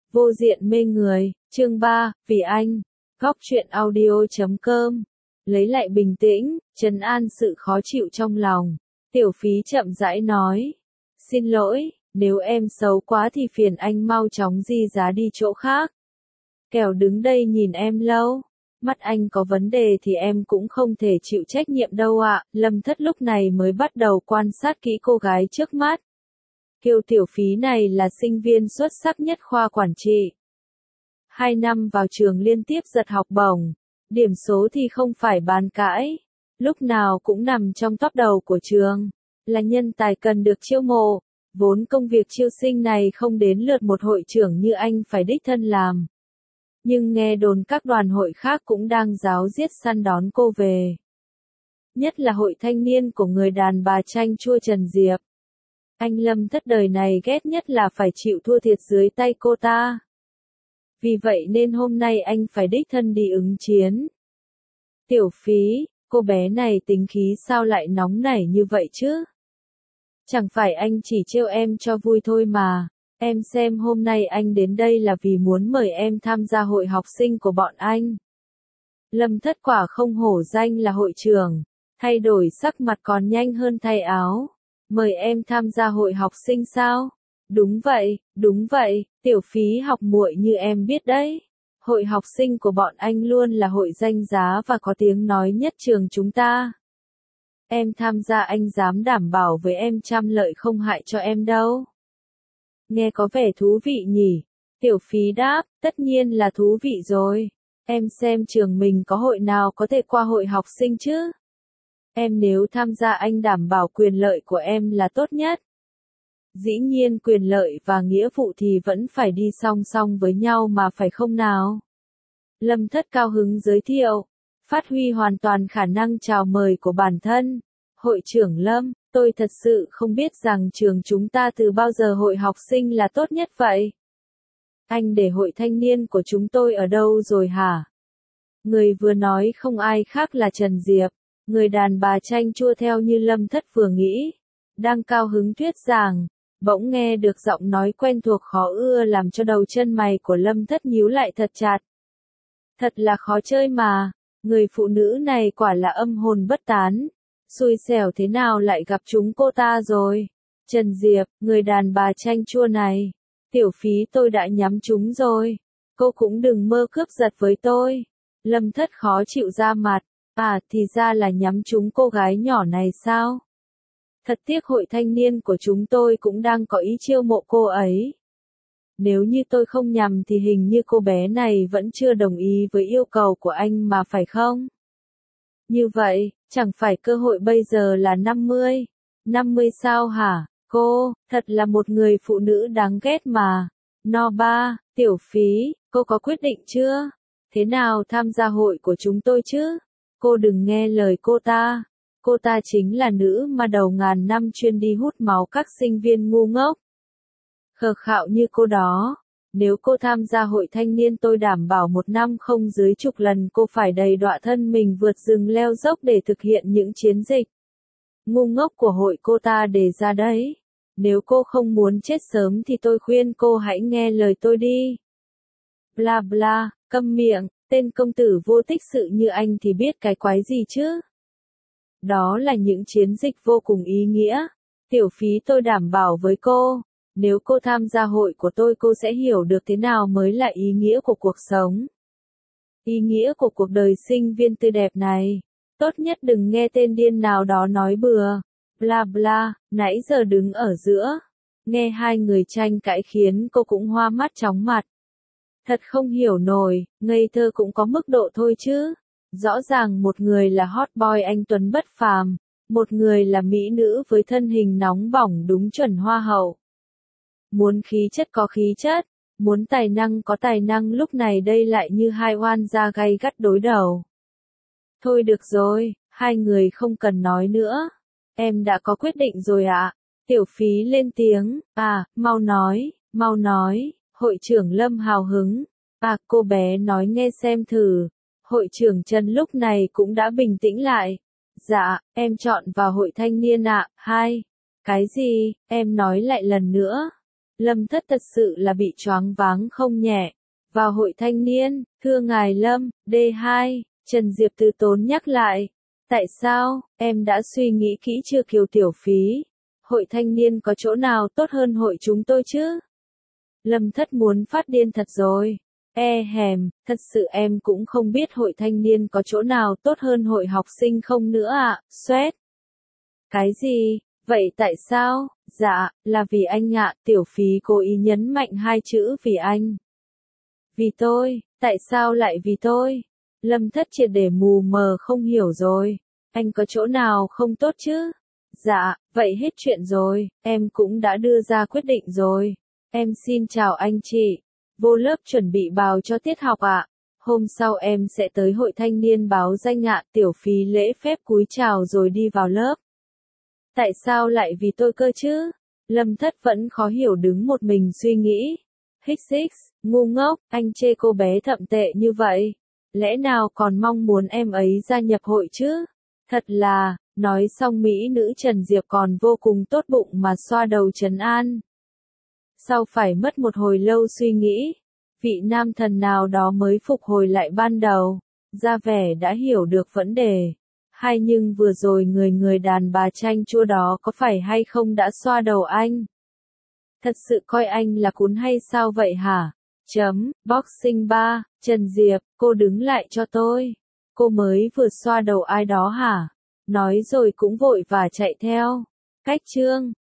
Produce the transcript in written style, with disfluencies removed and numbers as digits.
Vô diện mê người, chương 3, vì anh. Góc truyện audio.com. Lấy lại bình tĩnh, trấn an sự khó chịu trong lòng. Tiểu Phí chậm rãi nói. Xin lỗi, nếu em xấu quá thì phiền anh mau chóng di giá đi chỗ khác. Kẻo đứng đây nhìn em lâu. Mắt anh có vấn đề thì em cũng không thể chịu trách nhiệm đâu ạ. Lâm Thất lúc này mới bắt đầu quan sát kỹ cô gái trước mắt. Kiều Tiểu Phí này là sinh viên xuất sắc nhất khoa quản trị. 2 năm vào trường liên tiếp giật học bổng. Điểm số thì không phải bàn cãi. Lúc nào cũng nằm trong top đầu của trường. Là nhân tài cần được chiêu mộ. Vốn công việc chiêu sinh này không đến lượt một hội trưởng như anh phải đích thân làm. Nhưng nghe đồn các đoàn hội khác cũng đang ráo riết săn đón cô về. Nhất là hội thanh niên của người đàn bà chanh chua Trần Diệp. Anh Lâm Thất đời này ghét nhất là phải chịu thua thiệt dưới tay cô ta. Vì vậy nên hôm nay anh phải đích thân đi ứng chiến. Tiểu Phí, cô bé này tính khí sao lại nóng nảy như vậy chứ? Chẳng phải anh chỉ trêu em cho vui thôi mà. Em xem hôm nay anh đến đây là vì muốn mời em tham gia hội học sinh của bọn anh. Lâm Thất quả không hổ danh là hội trưởng. Thay đổi sắc mặt còn nhanh hơn thay áo. Mời em tham gia hội học sinh sao? Đúng vậy, Tiểu Phí học muội như em biết đấy. Hội học sinh của bọn anh luôn là hội danh giá và có tiếng nói nhất trường chúng ta. Em tham gia anh dám đảm bảo với em trăm lợi không hại cho em đâu. Nghe có vẻ thú vị nhỉ? Tiểu Phí đáp, tất nhiên là thú vị rồi. Em xem trường mình có hội nào có thể qua hội học sinh chứ? Em nếu tham gia anh đảm bảo quyền lợi của em là tốt nhất. Dĩ nhiên quyền lợi và nghĩa vụ thì vẫn phải đi song song với nhau mà phải không nào? Lâm Thất cao hứng giới thiệu, phát huy hoàn toàn khả năng chào mời của bản thân. Hội trưởng Lâm, tôi thật sự không biết rằng trường chúng ta từ bao giờ hội học sinh là tốt nhất vậy. Anh để hội thanh niên của chúng tôi ở đâu rồi hả? Người vừa nói không ai khác là Trần Diệp. Người đàn bà chanh chua theo như Lâm Thất vừa nghĩ. Đang cao hứng thuyết giảng. Bỗng nghe được giọng nói quen thuộc khó ưa làm cho đầu chân mày của Lâm Thất nhíu lại thật chặt. Thật là khó chơi mà. Người phụ nữ này quả là âm hồn bất tán. Xui xẻo thế nào lại gặp chúng cô ta rồi. Trần Diệp, người đàn bà chanh chua này. Tiểu Phí tôi đã nhắm chúng rồi. Cô cũng đừng mơ cướp giật với tôi. Lâm Thất khó chịu ra mặt. À thì ra là nhắm trúng cô gái nhỏ này sao? Thật tiếc hội thanh niên của chúng tôi cũng đang có ý chiêu mộ cô ấy. Nếu như tôi không nhầm thì hình như cô bé này vẫn chưa đồng ý với yêu cầu của anh mà phải không? Như vậy, chẳng phải cơ hội bây giờ là 50? 50 sao hả? Cô, thật là một người phụ nữ đáng ghét mà. No ba, Tiểu Phí, cô có quyết định chưa? Thế nào tham gia hội của chúng tôi chứ? Cô đừng nghe lời cô ta chính là nữ mà đầu ngàn năm chuyên đi hút máu các sinh viên ngu ngốc. Khờ khạo như cô đó, nếu cô tham gia hội thanh niên tôi đảm bảo 1 năm không dưới chục lần cô phải đầy đọa thân mình vượt rừng leo dốc để thực hiện những chiến dịch. Ngu ngốc của hội cô ta đề ra đấy. Nếu cô không muốn chết sớm thì tôi khuyên cô hãy nghe lời tôi đi. Bla bla, câm miệng. Tên công tử vô tích sự như anh thì biết cái quái gì chứ? Đó là những chiến dịch vô cùng ý nghĩa. Tiểu Phí tôi đảm bảo với cô, nếu cô tham gia hội của tôi cô sẽ hiểu được thế nào mới là ý nghĩa của cuộc sống. Ý nghĩa của cuộc đời sinh viên tươi đẹp này. Tốt nhất đừng nghe tên điên nào đó nói bừa. Bla bla, nãy giờ đứng ở giữa. Nghe hai người tranh cãi khiến cô cũng hoa mắt chóng mặt. Thật không hiểu nổi, ngây thơ cũng có mức độ thôi chứ. Rõ ràng một người là hot boy anh tuấn bất phàm, một người là mỹ nữ với thân hình nóng bỏng đúng chuẩn hoa hậu. Muốn khí chất có khí chất, muốn tài năng có tài năng, lúc này đây lại như hai oan gia gay gắt đối đầu. Thôi được rồi, hai người không cần nói nữa. Em đã có quyết định rồi ạ. Tiểu Phí lên tiếng, à, mau nói. Hội trưởng Lâm hào hứng. À, cô bé nói nghe xem thử. Hội trưởng Trần lúc này cũng đã bình tĩnh lại. Dạ, em chọn vào hội thanh niên ạ. Cái gì, em nói lại lần nữa. Lâm Thất thật sự là bị choáng váng không nhẹ. Vào hội thanh niên, thưa ngài Lâm, D2, Trần Diệp từ tốn nhắc lại. Tại sao, em đã suy nghĩ kỹ chưa Kiều Tiểu Phí? Hội thanh niên có chỗ nào tốt hơn hội chúng tôi chứ? Lâm Thất muốn phát điên thật rồi. Thật sự em cũng không biết hội thanh niên có chỗ nào tốt hơn hội học sinh không nữa ạ, Xoét. Cái gì? Vậy tại sao? Dạ, là vì anh ạ, Tiểu Phí cố ý nhấn mạnh hai chữ vì anh. Vì tôi, tại sao lại vì tôi? Lâm Thất triệt để mù mờ không hiểu rồi. Anh có chỗ nào không tốt chứ? Dạ, vậy hết chuyện rồi, em cũng đã đưa ra quyết định rồi. Em xin chào anh chị. Vô lớp chuẩn bị bào cho tiết học ạ. Hôm sau em sẽ tới hội thanh niên báo danh ạ. Tiểu Phí lễ phép cúi chào rồi đi vào lớp. Tại sao lại vì tôi cơ chứ? Lâm Thất vẫn khó hiểu đứng một mình suy nghĩ. Hích, ngu ngốc, anh chê cô bé thậm tệ như vậy. Lẽ nào còn mong muốn em ấy gia nhập hội chứ? Thật là, nói xong mỹ nữ Trần Diệp còn vô cùng tốt bụng mà xoa đầu trấn an. Sau phải mất một hồi lâu suy nghĩ, vị nam thần nào đó mới phục hồi lại ban đầu, ra vẻ đã hiểu được vấn đề. Hay nhưng vừa rồi người đàn bà chanh chua đó có phải hay không đã xoa đầu anh? Thật sự coi anh là cún hay sao vậy hả? Boxing 3, Trần Diệp, cô đứng lại cho tôi. Cô mới vừa xoa đầu ai đó hả? Nói rồi cũng vội và chạy theo. Cách chương